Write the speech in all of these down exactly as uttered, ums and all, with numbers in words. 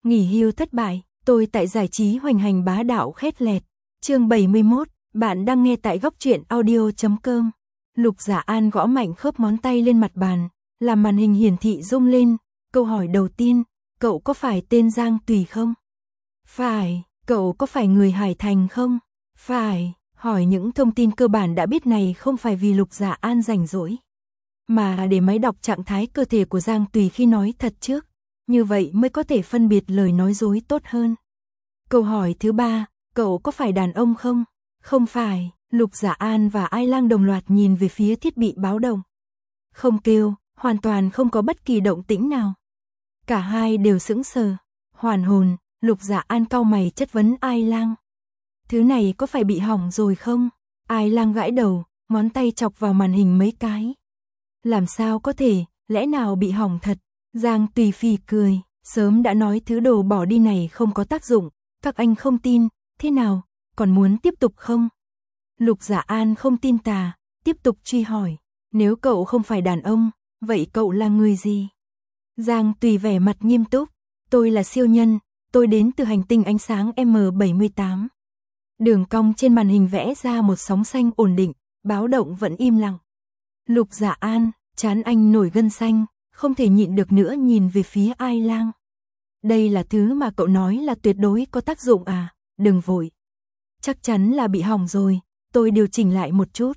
Nghỉ hưu thất bại, tôi tại giải trí hoành hành bá đạo khét lẹt. Chương bảy mươi mốt, bạn đang nghe tại góc truyện audio chấm com. Lục Giả An gõ mạnh khớp ngón tay lên mặt bàn, làm màn hình hiển thị rung lên. Câu hỏi đầu tiên, cậu có phải tên Giang Tùy không? Phải. Cậu có phải người Hải Thành không? Phải. Hỏi những thông tin cơ bản đã biết này không phải vì Lục Giả An rảnh rỗi, mà để máy đọc trạng thái cơ thể của Giang Tùy khi nói thật trước. Như vậy mới có thể phân biệt lời nói dối tốt hơn. Câu hỏi thứ ba, cậu có phải đàn ông không? Không phải. Lục Giả An và Ai Lang đồng loạt nhìn về phía thiết bị báo động. Không kêu, hoàn toàn không có bất kỳ động tĩnh nào. Cả hai đều sững sờ, hoàn hồn. Lục Giả An cau mày chất vấn Ai Lang. Thứ này có phải bị hỏng rồi không? Ai Lang gãi đầu, ngón tay chọc vào màn hình mấy cái. Làm sao có thể, lẽ nào bị hỏng thật? Giang Tùy phì cười, sớm đã nói thứ đồ bỏ đi này không có tác dụng, các anh không tin, thế nào, còn muốn tiếp tục không? Lục Giả An không tin tà, tiếp tục truy hỏi, nếu cậu không phải đàn ông, vậy cậu là người gì? Giang Tùy vẻ mặt nghiêm túc, tôi là siêu nhân, tôi đến từ hành tinh ánh sáng M bảy mươi tám. Đường cong trên màn hình vẽ ra một sóng xanh ổn định, báo động vẫn im lặng. Lục Giả An, trán anh nổi gân xanh, không thể nhịn được nữa nhìn về phía Ai Lang. Đây là thứ mà cậu nói là tuyệt đối có tác dụng à? Đừng vội. Chắc chắn là bị hỏng rồi, tôi điều chỉnh lại một chút.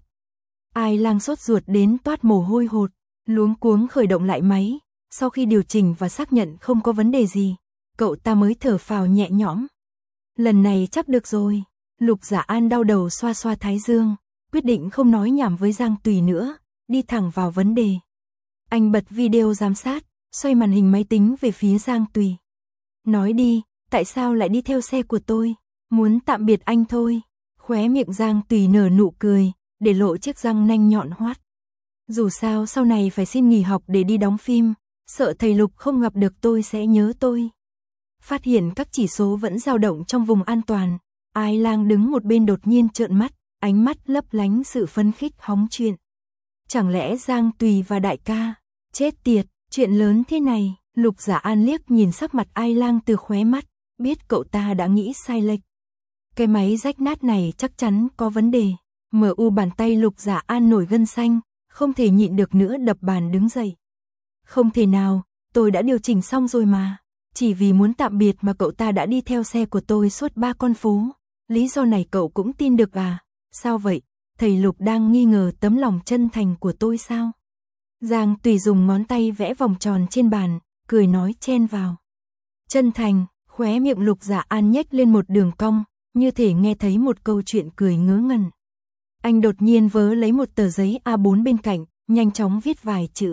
Ai Lang sốt ruột đến toát mồ hôi hột, luống cuống khởi động lại máy. Sau khi điều chỉnh và xác nhận không có vấn đề gì, cậu ta mới thở phào nhẹ nhõm. Lần này chắc được rồi. Lục Giả An đau đầu xoa xoa thái dương, quyết định không nói nhảm với Giang Tùy nữa, đi thẳng vào vấn đề. Anh bật video giám sát, xoay màn hình máy tính về phía Giang Tùy. Nói đi, tại sao lại đi theo xe của tôi? Muốn tạm biệt anh thôi. Khóe miệng Giang Tùy nở nụ cười, để lộ chiếc răng nanh nhọn hoắt. Dù sao sau này phải xin nghỉ học để đi đóng phim, sợ thầy Lục không gặp được tôi sẽ nhớ tôi. Phát hiện các chỉ số vẫn dao động trong vùng an toàn, Ai Lang đứng một bên đột nhiên trợn mắt, ánh mắt lấp lánh sự phấn khích hóng chuyện. Chẳng lẽ Giang Tùy và đại ca, chết tiệt, chuyện lớn thế này. Lục Giả An liếc nhìn sắc mặt Ai Lang từ khóe mắt, biết cậu ta đã nghĩ sai lệch. Cái máy rách nát này chắc chắn có vấn đề. Mở u bàn tay Lục Giả An nổi gân xanh, không thể nhịn được nữa đập bàn đứng dậy. Không thể nào, tôi đã điều chỉnh xong rồi mà. Chỉ vì muốn tạm biệt mà cậu ta đã đi theo xe của tôi suốt ba con phố. Lý do này cậu cũng tin được à? Sao vậy? Thầy Lục đang nghi ngờ tấm lòng chân thành của tôi sao? Giang Tùy dùng ngón tay vẽ vòng tròn trên bàn, cười nói chen vào. Chân thành, khóe miệng Lục Giả An nhếch lên một đường cong, như thể nghe thấy một câu chuyện cười ngớ ngẩn. Anh đột nhiên vớ lấy một tờ giấy A bốn bên cạnh, nhanh chóng viết vài chữ.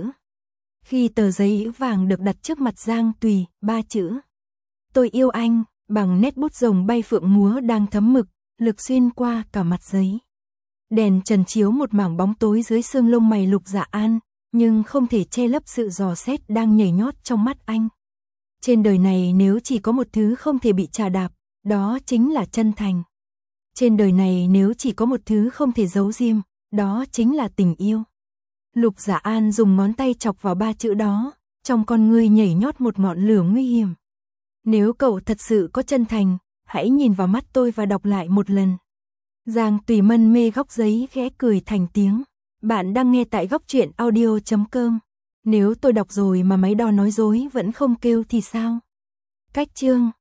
Khi tờ giấy vàng được đặt trước mặt Giang Tùy, ba chữ. Tôi yêu anh, bằng nét bút rồng bay phượng múa đang thấm mực, lực xuyên qua cả mặt giấy. Đèn trần chiếu một mảng bóng tối dưới xương lông mày Lục Giả An, nhưng không thể che lấp sự dò xét đang nhảy nhót trong mắt anh. Trên đời này nếu chỉ có một thứ không thể bị trà đạp, đó chính là chân thành. Trên đời này nếu chỉ có một thứ không thể giấu giếm, đó chính là tình yêu. Lục Giả An dùng ngón tay chọc vào ba chữ đó, trong con ngươi nhảy nhót một ngọn lửa nguy hiểm. Nếu cậu thật sự có chân thành, hãy nhìn vào mắt tôi và đọc lại một lần. Giang Tùy mân mê góc giấy khẽ cười thành tiếng. Bạn đang nghe tại góc truyện audio chấm com. Nếu tôi đọc rồi mà máy đo nói dối vẫn không kêu thì sao? Cách chương